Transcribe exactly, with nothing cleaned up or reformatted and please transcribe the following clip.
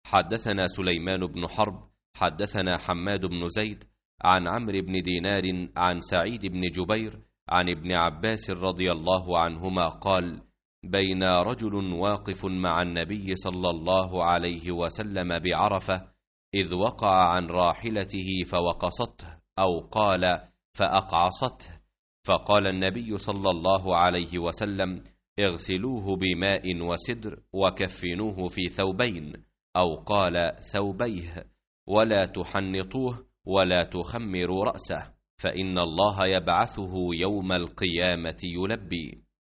حدثنا سليمان بن حرب حدثنا حماد بن زيد عن عمرو بن دينار عن سعيد بن جبير عن ابن عباس رضي الله عنهما قال: بين رجل واقف مع النبي صلى الله عليه وسلم بعرفة إذ وقع عن راحلته فوقصته، أو قال فأقعصته، فقال النبي صلى الله عليه وسلم: اغسلوه بماء وسدر وكفنوه في ثوبين، أو قال ثوبيه، ولا تحنطوه ولا تخمروا رأسه، فإن الله يبعثه يوم القيامة يلبي.